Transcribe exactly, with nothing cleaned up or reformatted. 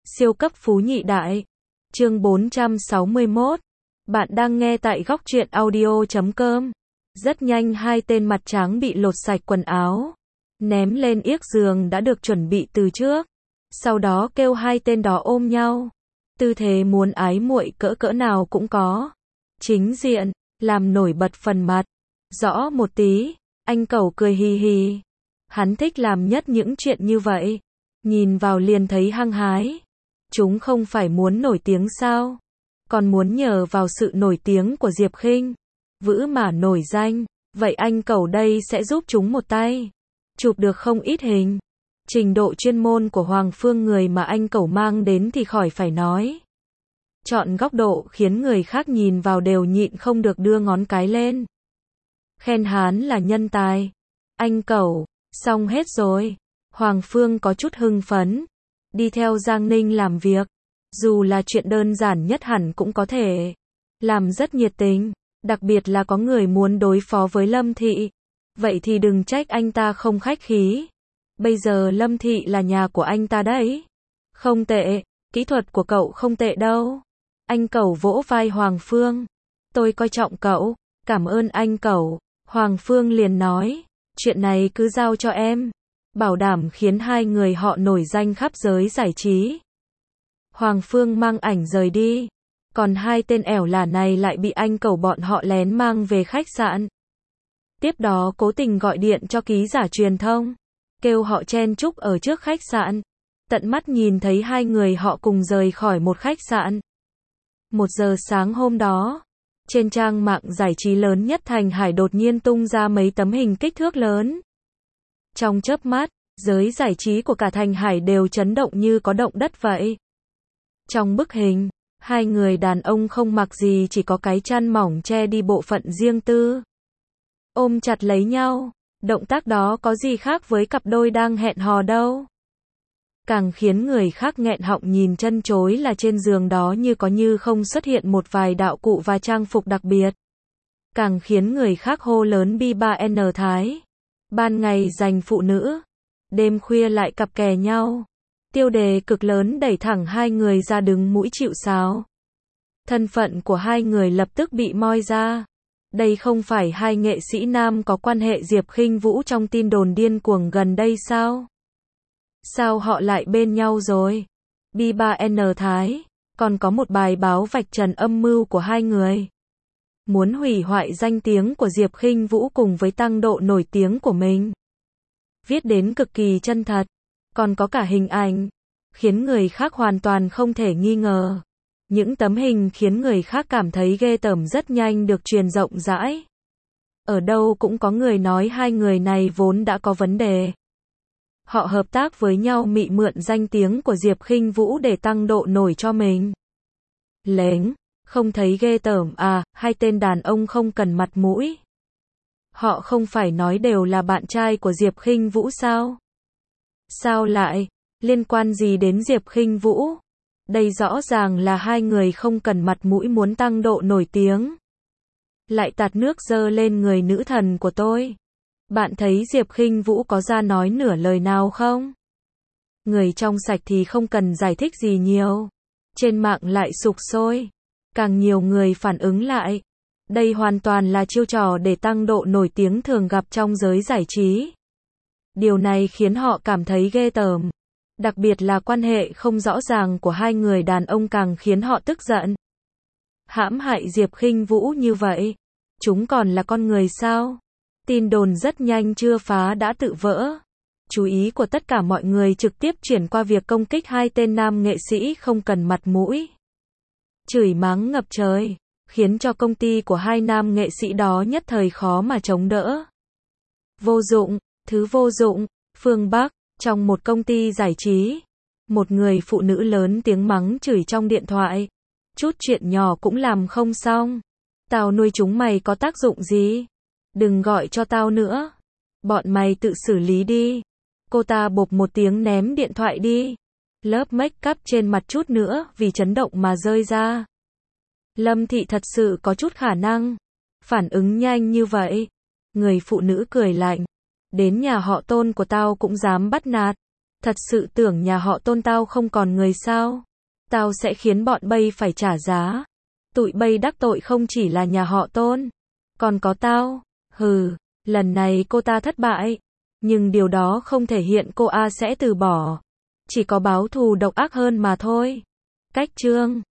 Siêu cấp phú nhị đại. Chương bốn trăm sáu mươi mốt. Bạn đang nghe tại góc truyện audio chấm com. Rất nhanh hai tên mặt trắng bị lột sạch quần áo, ném lên yếc giường đã được chuẩn bị từ trước. Sau đó kêu hai tên đó ôm nhau. Tư thế muốn ái muội cỡ cỡ nào cũng có. Chính diện, làm nổi bật phần mặt. Rõ một tí, anh cẩu cười hì hì. Hắn thích làm nhất những chuyện như vậy. Nhìn vào liền thấy hăng hái. Chúng không phải muốn nổi tiếng sao? Còn muốn nhờ vào sự nổi tiếng của Diệp Khinh Vũ mà nổi danh. Vậy anh cẩu đây sẽ giúp chúng một tay. Chụp được không ít hình. Trình độ chuyên môn của Hoàng Phương người mà anh cẩu mang đến thì khỏi phải nói. Chọn góc độ khiến người khác nhìn vào đều nhịn không được đưa ngón cái lên. Khen hắn là nhân tài. Anh cẩu, xong hết rồi. Hoàng Phương có chút hưng phấn. Đi theo Giang Ninh làm việc. Dù là chuyện đơn giản nhất hẳn cũng có thể. Làm rất nhiệt tình. Đặc biệt là có người muốn đối phó với Lâm Thị. Vậy thì đừng trách anh ta không khách khí. Bây giờ Lâm Thị là nhà của anh ta đấy. Không tệ, kỹ thuật của cậu không tệ đâu. Anh cẩu vỗ vai Hoàng Phương. Tôi coi trọng cậu, cảm ơn anh cẩu. Hoàng Phương liền nói, chuyện này cứ giao cho em. Bảo đảm khiến hai người họ nổi danh khắp giới giải trí. Hoàng Phương mang ảnh rời đi. Còn hai tên ẻo lả này lại bị anh cẩu bọn họ lén mang về khách sạn. Tiếp đó cố tình gọi điện cho ký giả truyền thông. Kêu họ chen chúc ở trước khách sạn. Tận mắt nhìn thấy hai người họ cùng rời khỏi một khách sạn. Một giờ sáng hôm đó, trên trang mạng giải trí lớn nhất Thành Hải đột nhiên tung ra mấy tấm hình kích thước lớn. Trong chớp mắt, giới giải trí của cả Thành Hải đều chấn động như có động đất vậy. Trong bức hình, hai người đàn ông không mặc gì, chỉ có cái chăn mỏng che đi bộ phận riêng tư. Ôm chặt lấy nhau, động tác đó có gì khác với cặp đôi đang hẹn hò đâu. Càng khiến người khác nghẹn họng nhìn chân chối là trên giường đó như có như không xuất hiện một vài đạo cụ và trang phục đặc biệt. Càng khiến người khác hô lớn bi ba en Thái. Ban ngày dành phụ nữ, đêm khuya lại cặp kè nhau. Tiêu đề cực lớn đẩy thẳng hai người ra đứng mũi chịu sào. Thân phận của hai người lập tức bị moi ra. Đây không phải hai nghệ sĩ nam có quan hệ Diệp Khinh Vũ trong tin đồn điên cuồng gần đây sao? Sao họ lại bên nhau rồi? bi ba en Thái, còn có một bài báo vạch trần âm mưu của hai người. Muốn hủy hoại danh tiếng của Diệp Khinh Vũ cùng với tăng độ nổi tiếng của mình. Viết đến cực kỳ chân thật, còn có cả hình ảnh, khiến người khác hoàn toàn không thể nghi ngờ. Những tấm hình khiến người khác cảm thấy ghê tởm rất nhanh được truyền rộng rãi. Ở đâu cũng có người nói hai người này vốn đã có vấn đề. Họ hợp tác với nhau mị mượn danh tiếng của Diệp Khinh Vũ để tăng độ nổi cho mình. Lếnh, không thấy ghê tởm à? Hai tên đàn ông không cần mặt mũi. Họ không phải nói đều là bạn trai của Diệp Khinh Vũ sao? Sao lại? Liên quan gì đến Diệp Khinh Vũ? Đây rõ ràng là hai người không cần mặt mũi muốn tăng độ nổi tiếng. Lại tạt nước dơ lên người nữ thần của tôi. Bạn thấy Diệp Khinh Vũ có ra nói nửa lời nào không? Người trong sạch thì không cần giải thích gì nhiều. Trên mạng lại sục sôi. Càng nhiều người phản ứng lại. Đây hoàn toàn là chiêu trò để tăng độ nổi tiếng thường gặp trong giới giải trí. Điều này khiến họ cảm thấy ghê tởm. Đặc biệt là quan hệ không rõ ràng của hai người đàn ông càng khiến họ tức giận. Hãm hại Diệp Khinh Vũ như vậy. Chúng còn là con người sao? Tin đồn rất nhanh chưa phá đã tự vỡ. Chú ý của tất cả mọi người trực tiếp chuyển qua việc công kích hai tên nam nghệ sĩ không cần mặt mũi. Chửi mắng ngập trời, khiến cho công ty của hai nam nghệ sĩ đó nhất thời khó mà chống đỡ. Vô dụng, thứ vô dụng. Phương Bắc, trong một công ty giải trí, một người phụ nữ lớn tiếng mắng chửi trong điện thoại. Chút chuyện nhỏ cũng làm không xong. Tao nuôi chúng mày có tác dụng gì? Đừng gọi cho tao nữa. Bọn mày tự xử lý đi. Cô ta bộp một tiếng ném điện thoại đi. Lớp make up trên mặt chút nữa vì chấn động mà rơi ra. Lâm Thị thật sự có chút khả năng. Phản ứng nhanh như vậy. Người phụ nữ cười lạnh. Đến nhà họ Tôn của tao cũng dám bắt nạt. Thật sự tưởng nhà họ Tôn tao không còn người sao? Tao sẽ khiến bọn bay phải trả giá. Tụi bay đắc tội không chỉ là nhà họ Tôn, còn có tao. Hừ, lần này cô ta thất bại. Nhưng điều đó không thể hiện cô A sẽ từ bỏ. Chỉ có báo thù độc ác hơn mà thôi. Cách chương